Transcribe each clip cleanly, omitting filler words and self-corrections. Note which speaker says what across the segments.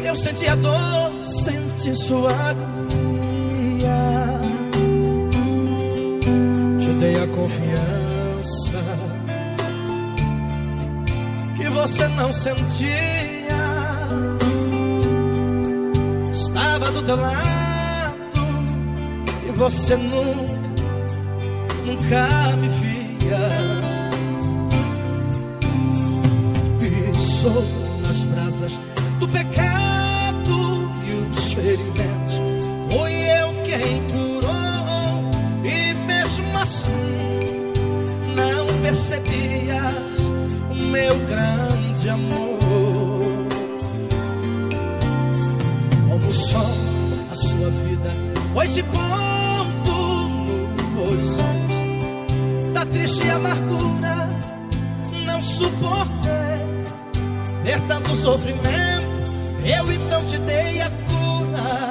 Speaker 1: Eu senti a dor, senti sua agonia. Te dei a confiança que você não sentia. Estava do teu lado e você nunca me via. Pisou nas brasas do pecado e os ferimentos. Foi eu quem curou, e mesmo assim não percebias o meu grande amor. Como o sol, a sua vida foi se pondo no horizonte da triste amargura. Não suportei ter tanto sofrimento, eu então te dei a cura.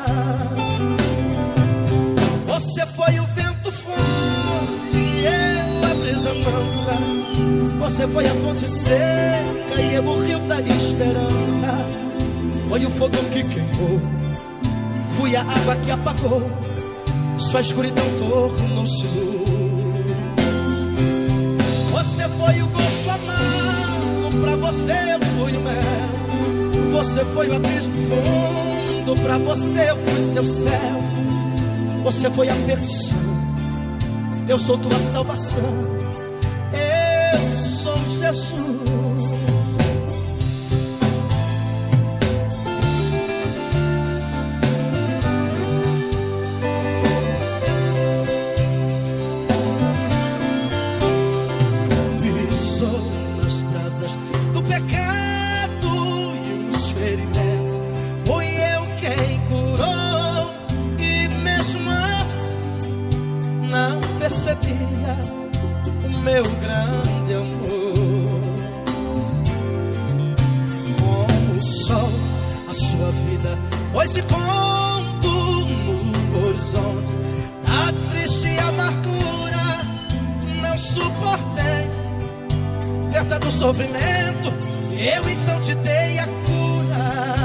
Speaker 1: Você foi o vento forte, eu a brisa mansa. Você foi a fonte seca e eu o rio da esperança. Foi o fogo que queimou, fui a água que apagou, sua escuridão tornou-se luz. Você foi o gosto amargo, pra você eu fui o mel. Você foi o abismo fundo, pra você eu fui seu céu. Você foi a perdição, eu sou tua salvação. Eu sou Jesus. Percebia o meu grande amor. Como o sol, a sua vida foi se pondo no horizonte da triste amargura. Não suportei ter tanto sofrimento, eu então te dei a cura.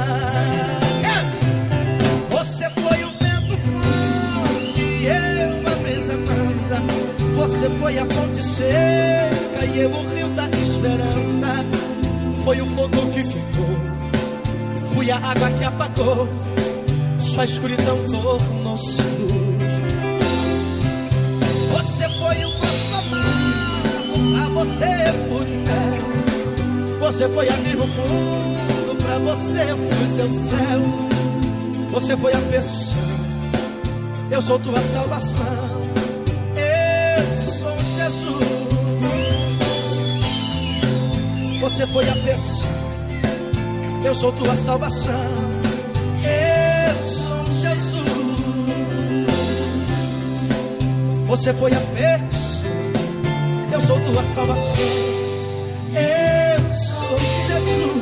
Speaker 1: Você foi o vento forte, eu a brisa mansa. Você foi a fonte seca e eu o rio da esperança. Foi o fogo que queimou, fui a água que apagou, sua escuridão tornou-se luz. Você foi o gosto amargo, pra você eu fui mel. Você foi abismo fundo, pra você eu fui seu céu. Você foi a perdição, eu sou tua salvação. Jesus. Você foi a perdição, eu sou tua salvação. Eu sou Jesus. Você foi a perdição, eu sou tua salvação. Eu sou Jesus.